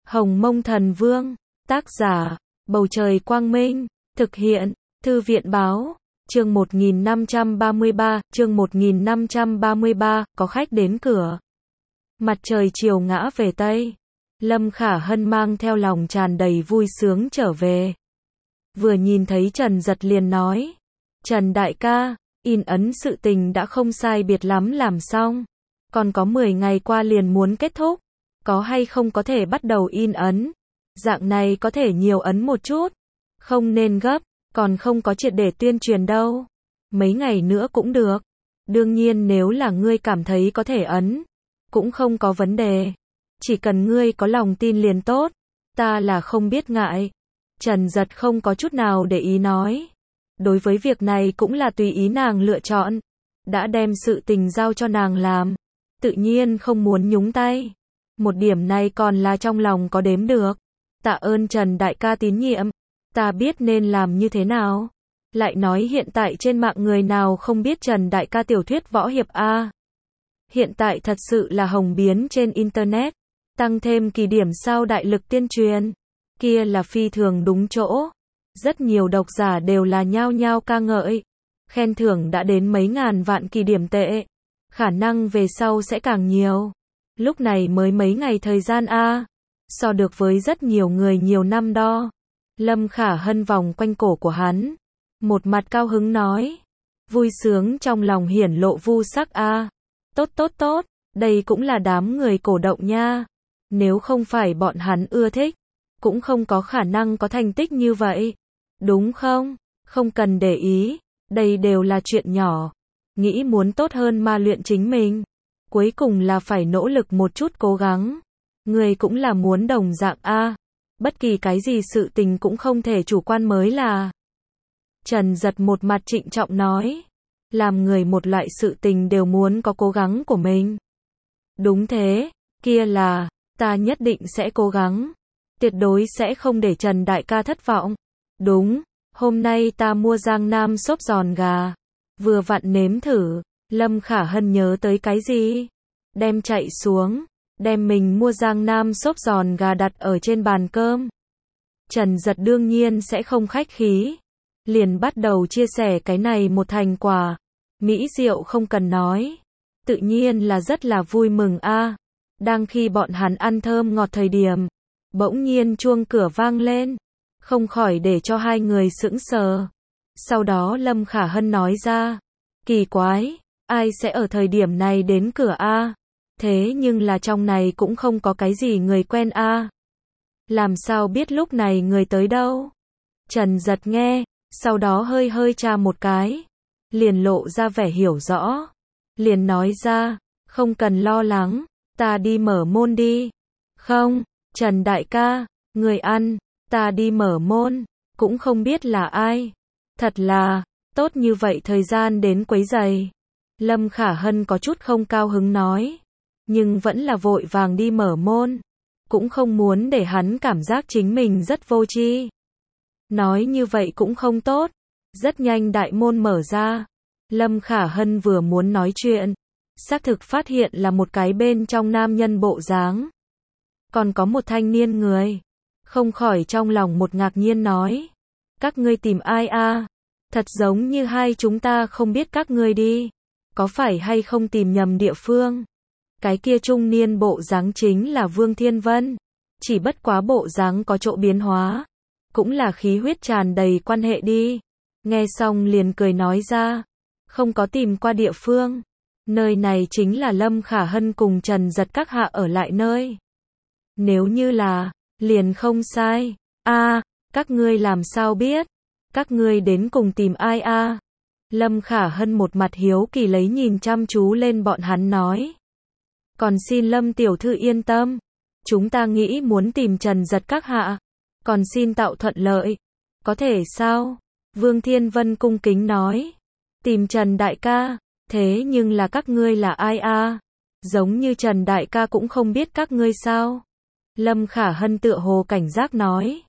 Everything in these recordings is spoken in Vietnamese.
Hồng Mông Thần Vương, tác giả, Bầu Trời Quang Minh, thực hiện, Thư viện Báo, chương 1533, có khách đến cửa. Mặt trời chiều ngã về Tây, Lâm Khả Hân mang theo lòng tràn đầy vui sướng trở về. Vừa nhìn thấy Trần Giật liền nói, Trần đại ca, in ấn sự tình đã không sai biệt lắm làm xong, còn có 10 ngày qua liền muốn kết thúc, có hay không có thể bắt đầu in ấn, dạng này có thể nhiều ấn một chút, không nên gấp, còn không có triệt để tuyên truyền đâu, mấy ngày nữa cũng được, đương nhiên nếu là ngươi cảm thấy có thể ấn, cũng không có vấn đề, chỉ cần ngươi có lòng tin liền tốt, ta là không biết ngại. Trần Giật không có chút nào để ý nói, đối với việc này cũng là tùy ý nàng lựa chọn, đã đem sự tình giao cho nàng làm, tự nhiên không muốn nhúng tay, một điểm này còn là trong lòng có đếm được. Tạ ơn Trần đại ca tín nhiệm, ta biết nên làm như thế nào. Lại nói hiện tại trên mạng người nào không biết Trần đại ca tiểu thuyết võ hiệp a? Hiện tại thật sự là hồng biến trên internet, tăng thêm kỳ điểm sao đại lực tuyên truyền, kia là phi thường đúng chỗ. Rất nhiều độc giả đều là nhao nhao ca ngợi, khen thưởng đã đến mấy ngàn vạn kỳ điểm tệ, khả năng về sau sẽ càng nhiều. Lúc này mới mấy ngày thời gian a, so được với rất nhiều người nhiều năm đo. Lâm Khả Hân vòng quanh cổ của hắn, một mặt cao hứng nói, vui sướng trong lòng hiển lộ vu sắc a. Tốt tốt tốt, đây cũng là đám người cổ động nha. Nếu không phải bọn hắn ưa thích, cũng không có khả năng có thành tích như vậy. Đúng không? Không cần để ý, đây đều là chuyện nhỏ. Nghĩ muốn tốt hơn mà luyện chính mình, cuối cùng là phải nỗ lực một chút cố gắng. Người cũng là muốn đồng dạng a. Bất kỳ cái gì sự tình cũng không thể chủ quan mới là. Trần Giật một mặt trịnh trọng nói, làm người một loại sự tình đều muốn có cố gắng của mình. Đúng thế, kia là, ta nhất định sẽ cố gắng, tuyệt đối sẽ không để Trần đại ca thất vọng. Đúng, hôm nay ta mua Giang Nam xốp giòn gà, vừa vặn nếm thử. Lâm Khả Hân nhớ tới cái gì? Đem chạy xuống, đem mình mua Giang Nam xốp giòn gà đặt ở trên bàn cơm. Trần Giật đương nhiên sẽ không khách khí, liền bắt đầu chia sẻ cái này một thành quả. Mỹ diệu không cần nói, tự nhiên là rất là vui mừng a. Đang khi bọn hắn ăn thơm ngọt thời điểm, bỗng nhiên chuông cửa vang lên, không khỏi để cho hai người sững sờ. Sau đó Lâm Khả Hân nói ra, kỳ quái, ai sẽ ở thời điểm này đến cửa a? Thế nhưng là trong này cũng không có cái gì người quen a. Làm sao biết lúc này người tới đâu? Trần Giật nghe, sau đó hơi hơi tra một cái, liền lộ ra vẻ hiểu rõ, liền nói ra, không cần lo lắng, ta đi mở môn đi. Không, Trần đại ca, người ăn, ta đi mở môn, cũng không biết là ai. Thật là, tốt như vậy thời gian đến quấy rầy. Lâm Khả Hân có chút không cao hứng nói, nhưng vẫn là vội vàng đi mở môn, cũng không muốn để hắn cảm giác chính mình rất vô tri. Nói như vậy cũng không tốt. Rất nhanh đại môn mở ra, Lâm Khả Hân vừa muốn nói chuyện, xác thực phát hiện là một cái bên trong nam nhân bộ dáng, còn có một thanh niên người, không khỏi trong lòng một ngạc nhiên nói, các ngươi tìm ai a? Thật giống như hai chúng ta không biết các ngươi đi, có phải hay không tìm nhầm địa phương? Cái kia trung niên bộ dáng chính là Vương Thiên Vân, chỉ bất quá bộ dáng có chỗ biến hóa, cũng là khí huyết tràn đầy quan hệ đi. Nghe xong liền cười nói ra, không có tìm qua địa phương, nơi này chính là Lâm Khả Hân cùng Trần Giật các hạ ở lại nơi. Nếu như là, liền không sai. A, các ngươi làm sao biết? Các ngươi đến cùng tìm ai a? Lâm Khả Hân một mặt hiếu kỳ lấy nhìn chăm chú lên bọn hắn nói. Còn xin Lâm tiểu thư yên tâm, chúng ta nghĩ muốn tìm Trần Giật các hạ, còn xin tạo thuận lợi. Có thể sao? Vương Thiên Vân cung kính nói, tìm Trần đại ca, thế nhưng là các ngươi là ai a? Giống như Trần đại ca cũng không biết các ngươi sao? Lâm Khả Hân tựa hồ cảnh giác nói,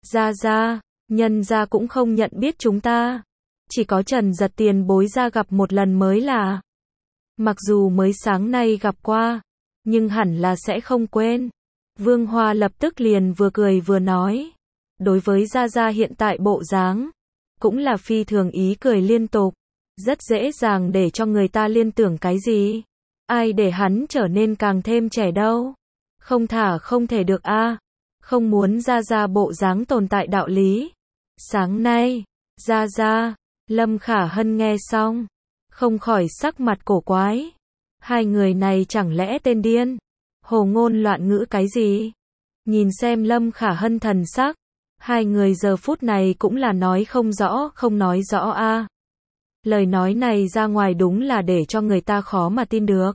ra, nhân gia cũng không nhận biết chúng ta, chỉ có Trần Giật tiền bối ra gặp một lần mới là. Mặc dù mới sáng nay gặp qua, nhưng hẳn là sẽ không quên. Vương Hoa lập tức liền vừa cười vừa nói. Đối với Gia Gia hiện tại bộ dáng, cũng là phi thường ý cười liên tục. Rất dễ dàng để cho người ta liên tưởng cái gì. Ai để hắn trở nên càng thêm trẻ đâu. Không thả không thể được a. Không muốn Gia Gia bộ dáng tồn tại đạo lý. Sáng nay, Gia Gia, Lâm Khả Hân nghe xong, không khỏi sắc mặt cổ quái. Hai người này chẳng lẽ tên điên? Hồ ngôn loạn ngữ cái gì? Nhìn xem Lâm Khả Hân thần sắc, hai người giờ phút này cũng là nói không rõ, không nói rõ a. Lời nói này ra ngoài đúng là để cho người ta khó mà tin được.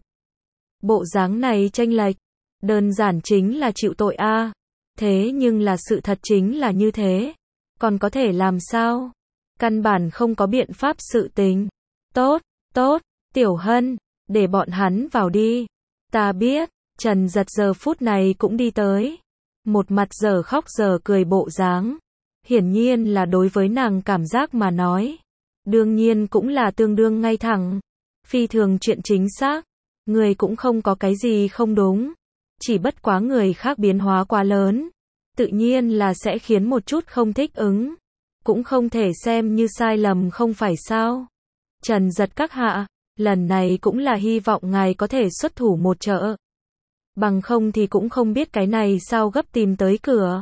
Bộ dáng này chênh lệch, đơn giản chính là chịu tội a. Thế nhưng là sự thật chính là như thế. Còn có thể làm sao? Căn bản không có biện pháp sự tình. Tốt, tốt, Tiểu Hân, để bọn hắn vào đi. Ta biết, Trần Giật giờ phút này cũng đi tới. Một mặt giờ khóc giờ cười bộ dáng. Hiển nhiên là đối với nàng cảm giác mà nói. Đương nhiên cũng là tương đương ngay thẳng. Phi thường chuyện chính xác. Người cũng không có cái gì không đúng. Chỉ bất quá người khác biến hóa quá lớn. Tự nhiên là sẽ khiến một chút không thích ứng. Cũng không thể xem như sai lầm không phải sao. Trần Giật các hạ, lần này cũng là hy vọng ngài có thể xuất thủ một trợ. Bằng không thì cũng không biết cái này sao gấp tìm tới cửa.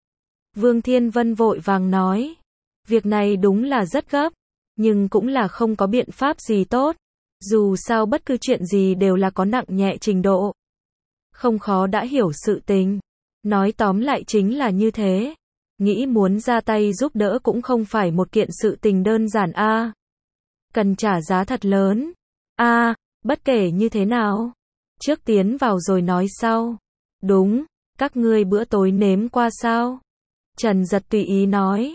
Vương Thiên Vân vội vàng nói. Việc này đúng là rất gấp. Nhưng cũng là không có biện pháp gì tốt. Dù sao bất cứ chuyện gì đều là có nặng nhẹ trình độ. Không khó đã hiểu sự tình. Nói tóm lại chính là như thế. Nghĩ muốn ra tay giúp đỡ cũng không phải một kiện sự tình đơn giản a. Cần trả giá thật lớn. A, bất kể như thế nào. Trước tiến vào rồi nói sau. Đúng, các ngươi bữa tối nếm qua sao? Trần Giật tùy ý nói.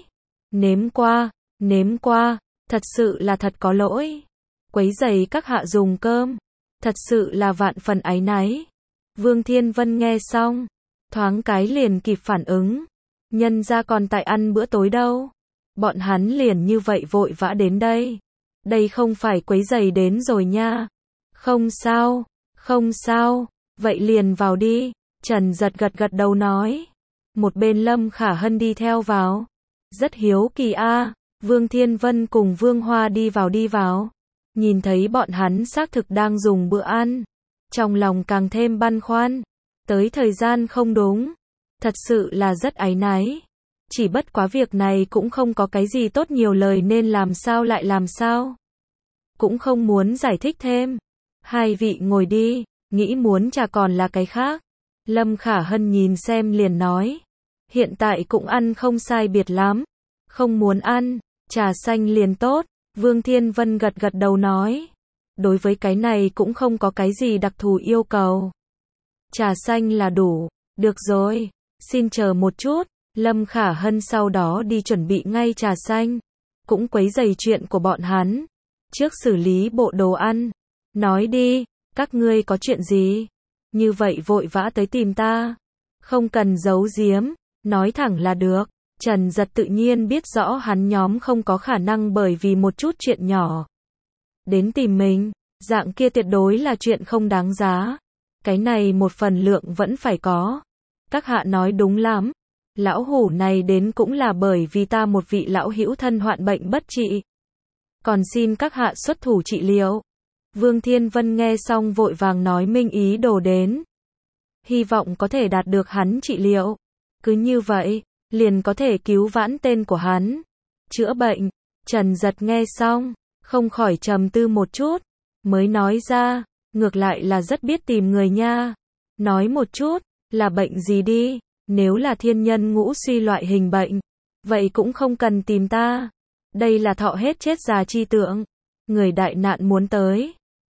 Nếm qua, thật sự là thật có lỗi. Quấy rầy các hạ dùng cơm. Thật sự là vạn phần áy náy. Vương Thiên Vân nghe xong, thoáng cái liền kịp phản ứng. Nhân ra còn tại ăn bữa tối đâu. Bọn hắn liền như vậy vội vã đến đây. Đây không phải quấy rầy đến rồi nha. Không sao, vậy liền vào đi. Trần Giật gật đầu nói. Một bên Lâm Khả Hân đi theo vào. Rất hiếu kỳ a. Vương Thiên Vân cùng Vương Hoa đi vào. Nhìn thấy bọn hắn xác thực đang dùng bữa ăn. Trong lòng càng thêm băn khoăn. Tới thời gian không đúng. Thật sự là rất áy náy. Chỉ bất quá việc này cũng không có cái gì tốt nhiều lời nên làm sao lại làm sao. Cũng không muốn giải thích thêm. Hai vị ngồi đi, nghĩ muốn trà còn là cái khác. Lâm Khả Hân nhìn xem liền nói. Hiện tại cũng ăn không sai biệt lắm. Không muốn ăn, trà xanh liền tốt. Vương Thiên Vân gật đầu nói. Đối với cái này cũng không có cái gì đặc thù yêu cầu. Trà xanh là đủ. Được rồi, xin chờ một chút. Lâm Khả Hân sau đó đi chuẩn bị ngay trà xanh. Cũng quấy rầy chuyện của bọn hắn. Trước xử lý bộ đồ ăn. Nói đi, các ngươi có chuyện gì? Như vậy vội vã tới tìm ta. Không cần giấu giếm, nói thẳng là được. Trần Giật tự nhiên biết rõ hắn nhóm không có khả năng bởi vì một chút chuyện nhỏ đến tìm mình. Dạng kia tuyệt đối là chuyện không đáng giá. Cái này một phần lượng vẫn phải có. Các hạ nói đúng lắm. Lão hủ này đến cũng là bởi vì ta một vị lão hữu thân hoạn bệnh bất trị. Còn xin các hạ xuất thủ trị liệu. Vương Thiên Vân nghe xong vội vàng nói minh ý đồ đến. Hy vọng có thể đạt được hắn trị liệu. Cứ như vậy, liền có thể cứu vãn tên của hắn. Chữa bệnh. Trần Giật nghe xong, không khỏi trầm tư một chút. Mới nói ra, ngược lại là rất biết tìm người nha. Nói một chút, là bệnh gì đi. Nếu là thiên nhân ngũ suy loại hình bệnh, vậy cũng không cần tìm ta. Đây là thọ hết chết già chi tượng. Người đại nạn muốn tới.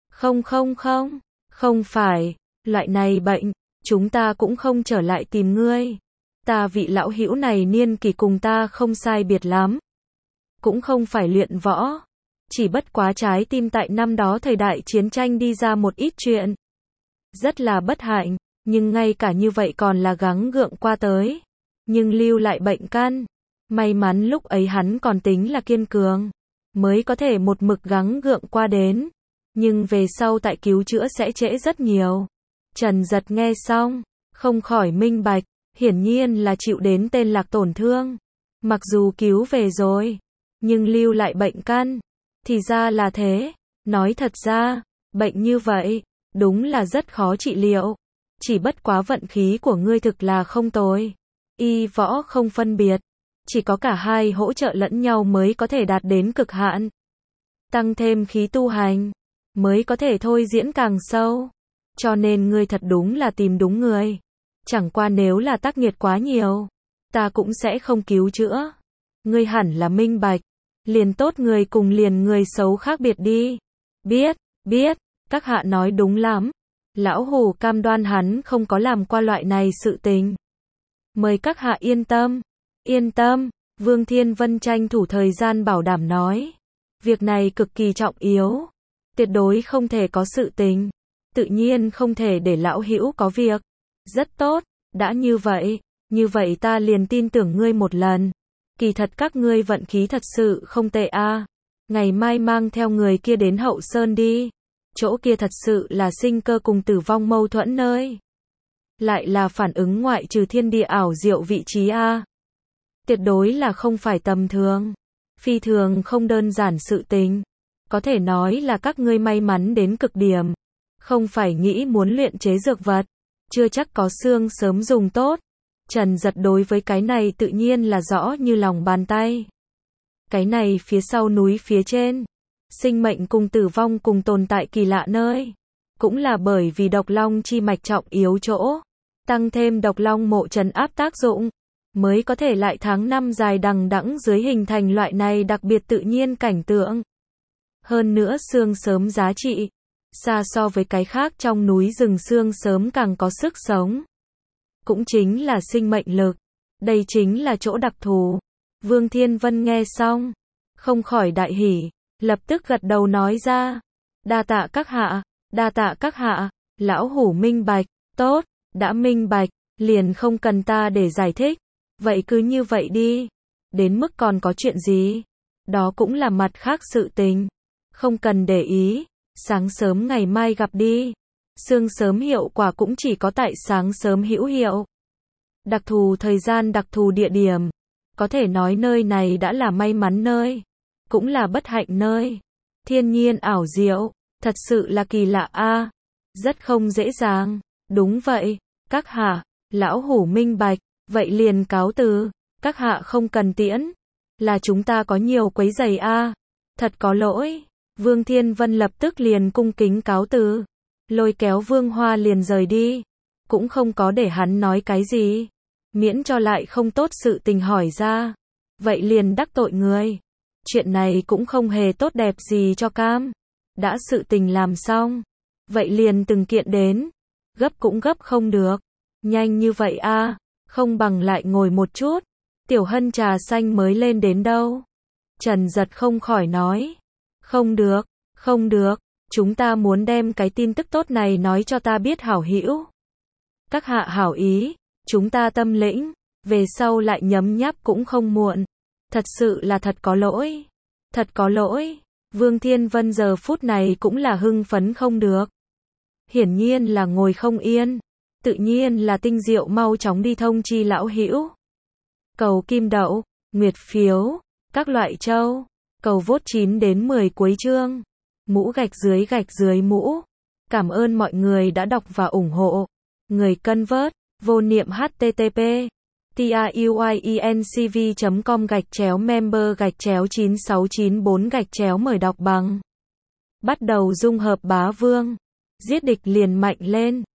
Không phải, loại này bệnh, chúng ta cũng không trở lại tìm ngươi. Ta vị lão hữu này niên kỷ cùng ta không sai biệt lắm. Cũng không phải luyện võ. Chỉ bất quá trái tim tại năm đó thời đại chiến tranh đi ra một ít chuyện. Rất là bất hạnh, nhưng ngay cả như vậy còn là gắng gượng qua tới. Nhưng lưu lại bệnh căn. May mắn lúc ấy hắn còn tính là kiên cường. Mới có thể một mực gắng gượng qua đến. Nhưng về sau tại cứu chữa sẽ trễ rất nhiều. Trần Giật nghe xong, Không khỏi minh bạch, hiển nhiên là chịu đến tên Lạc tổn thương. Mặc dù cứu về rồi, nhưng lưu lại bệnh căn. Thì ra là thế. Nói thật ra, bệnh như vậy, đúng là rất khó trị liệu. Chỉ bất quá vận khí của ngươi thực là không tồi. Y võ không phân biệt. Chỉ có cả hai hỗ trợ lẫn nhau mới có thể đạt đến cực hạn. Tăng thêm khí tu hành, mới có thể thôi diễn càng sâu. Cho nên ngươi thật đúng là tìm đúng người. Chẳng qua nếu là tác nghiệt quá nhiều, ta cũng sẽ không cứu chữa. Ngươi hẳn là minh bạch. Liền tốt người cùng liền người xấu khác biệt đi. Biết, các hạ nói đúng lắm. Lão Hủ cam đoan hắn không có làm qua loại này sự tình. Mời các hạ yên tâm, Vương Thiên Vân tranh thủ thời gian bảo đảm nói. Việc này cực kỳ trọng yếu. Tuyệt đối không thể có sự tình. Tự nhiên không thể để lão hữu có việc. Rất tốt, đã như vậy ta liền tin tưởng ngươi một lần. Kỳ thật các ngươi vận khí thật sự không tệ a. Ngày mai mang theo người kia đến Hậu Sơn đi. Chỗ kia thật sự là sinh cơ cùng tử vong mâu thuẫn nơi. Lại là phản ứng ngoại trừ thiên địa ảo diệu vị trí a. Tuyệt đối là không phải tầm thường. Phi thường không đơn giản sự tình. Có thể nói là các ngươi may mắn đến cực điểm. Không phải nghĩ muốn luyện chế dược vật. Chưa chắc có xương sớm dùng tốt. Trần Giật đối với cái này tự nhiên là rõ như lòng bàn tay. Cái này phía sau núi phía trên. Sinh mệnh cùng tử vong cùng tồn tại kỳ lạ nơi. Cũng là bởi vì độc long chi mạch trọng yếu chỗ. Tăng thêm độc long mộ trấn áp tác dụng. Mới có thể lại tháng năm dài đằng đẵng dưới hình thành loại này đặc biệt tự nhiên cảnh tượng. Hơn nữa xương sớm giá trị. Xa so với cái khác trong núi rừng xương sớm càng có sức sống. Cũng chính là sinh mệnh lực. Đây chính là chỗ đặc thù. Vương Thiên Vân nghe xong, không khỏi đại hỉ, lập tức gật đầu nói ra. Đa tạ các hạ, lão hủ minh bạch, tốt, đã minh bạch, liền không cần ta để giải thích. Vậy cứ như vậy đi. Đến mức còn có chuyện gì? Đó cũng là mặt khác sự tình. Không cần để ý, sáng sớm ngày mai gặp đi. Sương sớm hiệu quả cũng chỉ có tại sáng sớm hữu hiệu. Đặc thù thời gian, đặc thù địa điểm. Có thể nói nơi này đã là may mắn nơi. Cũng là bất hạnh nơi. Thiên nhiên ảo diệu. Thật sự là kỳ lạ a. Rất không dễ dàng. Đúng vậy. Các hạ, lão hủ minh bạch. Vậy liền cáo từ. Các hạ không cần tiễn. Là chúng ta có nhiều quấy rầy a. Thật có lỗi. Vương Thiên Vân lập tức liền cung kính cáo từ. Lôi kéo Vương Hoa liền rời đi. Cũng không có để hắn nói cái gì. Miễn cho lại không tốt sự tình hỏi ra. Vậy liền đắc tội người. Chuyện này cũng không hề tốt đẹp gì cho cam. Đã sự tình làm xong. Vậy liền từng kiện đến. Gấp cũng gấp không được. Nhanh như vậy a, không bằng lại ngồi một chút. Tiểu Hân trà xanh mới lên đến đâu. Trần Giật không khỏi nói. Không được. Chúng ta muốn đem cái tin tức tốt này nói cho ta biết hảo hữu. Các hạ hảo ý. Chúng ta tâm lĩnh. Về sau lại nhấm nháp cũng không muộn. Thật sự là thật có lỗi. Vương Thiên Vân giờ phút này cũng là hưng phấn không được. Hiển nhiên là ngồi không yên. Tự nhiên là tinh diệu mau chóng đi thông chi lão hữu. Cầu kim đậu, nguyệt phiếu, các loại châu. Cầu vote 9 đến 10 cuối chương. Mũ gạch dưới mũ. Cảm ơn mọi người đã đọc và ủng hộ. Người cân vớt, vô niệm http tiuyencv.com/member/9694 mời đọc bằng. Bắt đầu dung hợp bá vương. Giết địch liền mạnh lên.